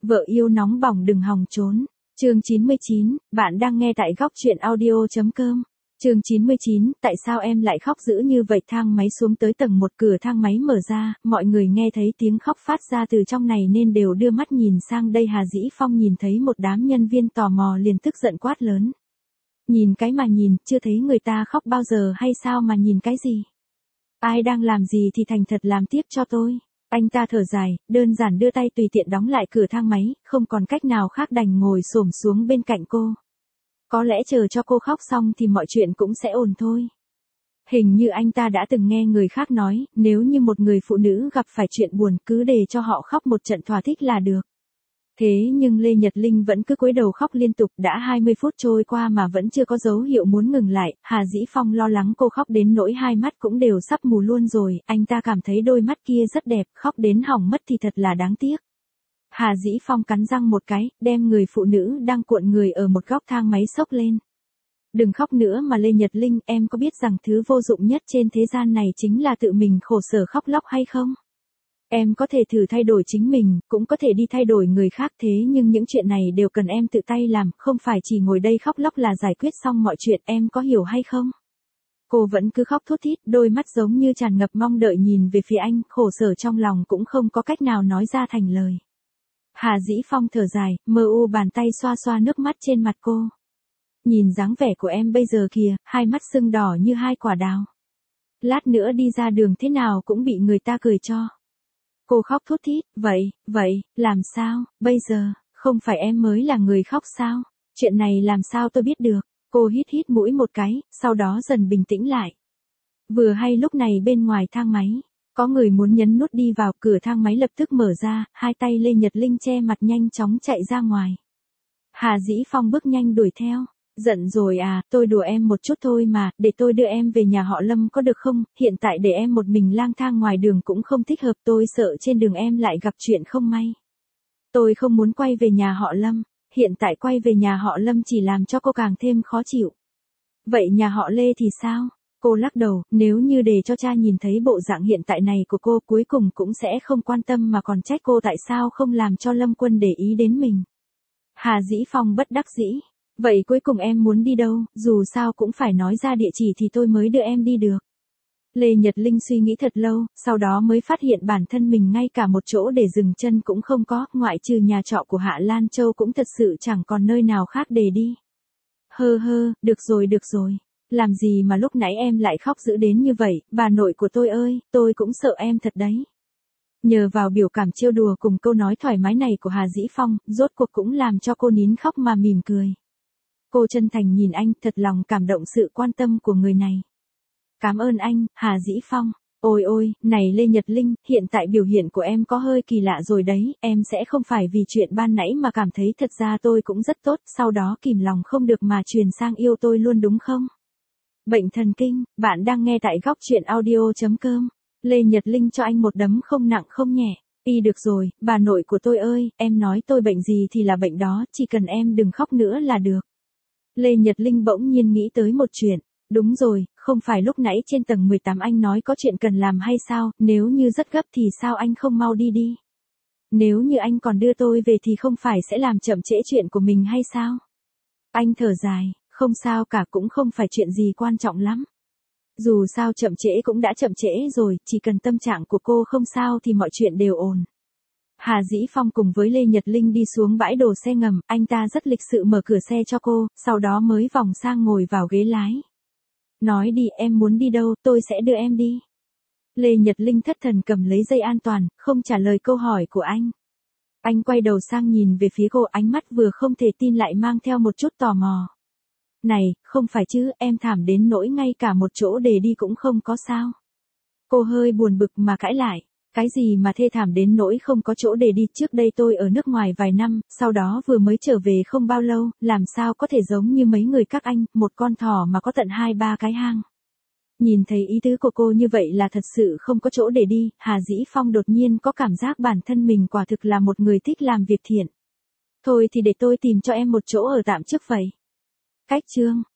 Vợ yêu nóng bỏng đừng hòng trốn. Chương 99, bạn đang nghe tại góc truyện audio.com. Chương 99, tại sao em lại khóc dữ như vậy? Thang máy xuống tới tầng 1, cửa thang máy mở ra, mọi người nghe thấy tiếng khóc phát ra từ trong này nên đều đưa mắt nhìn sang đây. Hà Dĩ Phong nhìn thấy một đám nhân viên tò mò liền tức giận quát lớn. Nhìn cái mà nhìn, chưa thấy người ta khóc bao giờ hay sao mà nhìn cái gì? Ai đang làm gì thì thành thật làm tiếp cho tôi. Anh ta thở dài, đơn giản đưa tay tùy tiện đóng lại cửa thang máy, không còn cách nào khác đành ngồi xổm xuống bên cạnh cô. Có lẽ chờ cho cô khóc xong thì mọi chuyện cũng sẽ ổn thôi. Hình như anh ta đã từng nghe người khác nói, nếu như một người phụ nữ gặp phải chuyện buồn cứ để cho họ khóc một trận thỏa thích là được. Thế nhưng Lê Nhật Linh vẫn cứ cúi đầu khóc liên tục, đã 20 phút trôi qua mà vẫn chưa có dấu hiệu muốn ngừng lại. Hà Dĩ Phong lo lắng cô khóc đến nỗi hai mắt cũng đều sắp mù luôn rồi, anh ta cảm thấy đôi mắt kia rất đẹp, khóc đến hỏng mất thì thật là đáng tiếc. Hà Dĩ Phong cắn răng một cái, đem người phụ nữ đang cuộn người ở một góc thang máy xốc lên. Đừng khóc nữa mà Lê Nhật Linh, em có biết rằng thứ vô dụng nhất trên thế gian này chính là tự mình khổ sở khóc lóc hay không? Em có thể thử thay đổi chính mình, cũng có thể đi thay đổi người khác, thế nhưng những chuyện này đều cần em tự tay làm, không phải chỉ ngồi đây khóc lóc là giải quyết xong mọi chuyện, em có hiểu hay không? Cô vẫn cứ khóc thút thít, đôi mắt giống như tràn ngập mong đợi nhìn về phía anh, khổ sở trong lòng cũng không có cách nào nói ra thành lời. Hà Dĩ Phong thở dài, mơ u bàn tay xoa xoa nước mắt trên mặt cô. Nhìn dáng vẻ của em bây giờ kìa, hai mắt sưng đỏ như hai quả đào. Lát nữa đi ra đường thế nào cũng bị người ta cười cho. Cô khóc thút thít, vậy, làm sao, bây giờ, không phải em mới là người khóc sao? Chuyện này làm sao tôi biết được? Cô hít hít mũi một cái, sau đó dần bình tĩnh lại. Vừa hay lúc này bên ngoài thang máy, có người muốn nhấn nút đi vào, cửa thang máy lập tức mở ra, hai tay Lê Nhật Linh che mặt nhanh chóng chạy ra ngoài. Hà Dĩ Phong bước nhanh đuổi theo. Giận rồi à, tôi đùa em một chút thôi mà, để tôi đưa em về nhà họ Lâm có được không? Hiện tại để em một mình lang thang ngoài đường cũng không thích hợp, tôi sợ trên đường em lại gặp chuyện không may. Tôi không muốn quay về nhà họ Lâm, hiện tại quay về nhà họ Lâm chỉ làm cho cô càng thêm khó chịu. Vậy nhà họ Lê thì sao? Cô lắc đầu, nếu như để cho cha nhìn thấy bộ dạng hiện tại này của cô cuối cùng cũng sẽ không quan tâm mà còn trách cô tại sao không làm cho Lâm Quân để ý đến mình. Hà Dĩ Phong bất đắc dĩ. Vậy cuối cùng em muốn đi đâu, dù sao cũng phải nói ra địa chỉ thì tôi mới đưa em đi được. Lê Nhật Linh suy nghĩ thật lâu, sau đó mới phát hiện bản thân mình ngay cả một chỗ để dừng chân cũng không có, ngoại trừ nhà trọ của Hạ Lan Châu cũng thật sự chẳng còn nơi nào khác để đi. Được rồi. Làm gì mà lúc nãy em lại khóc dữ đến như vậy, bà nội của tôi ơi, tôi cũng sợ em thật đấy. Nhờ vào biểu cảm trêu đùa cùng câu nói thoải mái này của Hà Dĩ Phong, rốt cuộc cũng làm cho cô nín khóc mà mỉm cười. Cô chân thành nhìn anh, thật lòng cảm động sự quan tâm của người này. Cảm ơn anh, Hà Dĩ Phong. Ôi, này Lê Nhật Linh, hiện tại biểu hiện của em có hơi kỳ lạ rồi đấy, em sẽ không phải vì chuyện ban nãy mà cảm thấy thật ra tôi cũng rất tốt, sau đó kìm lòng không được mà truyền sang yêu tôi luôn đúng không? Bệnh thần kinh, bạn đang nghe tại góc truyện audio.com. Lê Nhật Linh cho anh một đấm không nặng không nhẹ. Được rồi, bà nội của tôi ơi, em nói tôi bệnh gì thì là bệnh đó, chỉ cần em đừng khóc nữa là được. Lê Nhật Linh bỗng nhiên nghĩ tới một chuyện. Đúng rồi, không phải lúc nãy trên tầng 18 anh nói có chuyện cần làm hay sao, nếu như rất gấp thì sao anh không mau đi. Nếu như anh còn đưa tôi về thì không phải sẽ làm chậm trễ chuyện của mình hay sao? Anh thở dài, không sao cả, cũng không phải chuyện gì quan trọng lắm. Dù sao chậm trễ cũng đã chậm trễ rồi, chỉ cần tâm trạng của cô không sao thì mọi chuyện đều ổn. Hà Dĩ Phong cùng với Lê Nhật Linh đi xuống bãi đổ xe ngầm, anh ta rất lịch sự mở cửa xe cho cô, sau đó mới vòng sang ngồi vào ghế lái. Nói đi, em muốn đi đâu, tôi sẽ đưa em đi. Lê Nhật Linh thất thần cầm lấy dây an toàn, không trả lời câu hỏi của anh. Anh quay đầu sang nhìn về phía cô, ánh mắt vừa không thể tin lại mang theo một chút tò mò. Này, không phải chứ, em thảm đến nỗi ngay cả một chỗ để đi cũng không có sao? Cô hơi buồn bực mà cãi lại. Cái gì mà thê thảm đến nỗi không có chỗ để đi, trước đây tôi ở nước ngoài vài năm, sau đó vừa mới trở về không bao lâu, làm sao có thể giống như mấy người các anh, một con thỏ mà có tận 2-3 cái hang. Nhìn thấy ý tứ của cô như vậy là thật sự không có chỗ để đi, Hà Dĩ Phong đột nhiên có cảm giác bản thân mình quả thực là một người thích làm việc thiện. Thôi thì để tôi tìm cho em một chỗ ở tạm trước vậy. Cách chương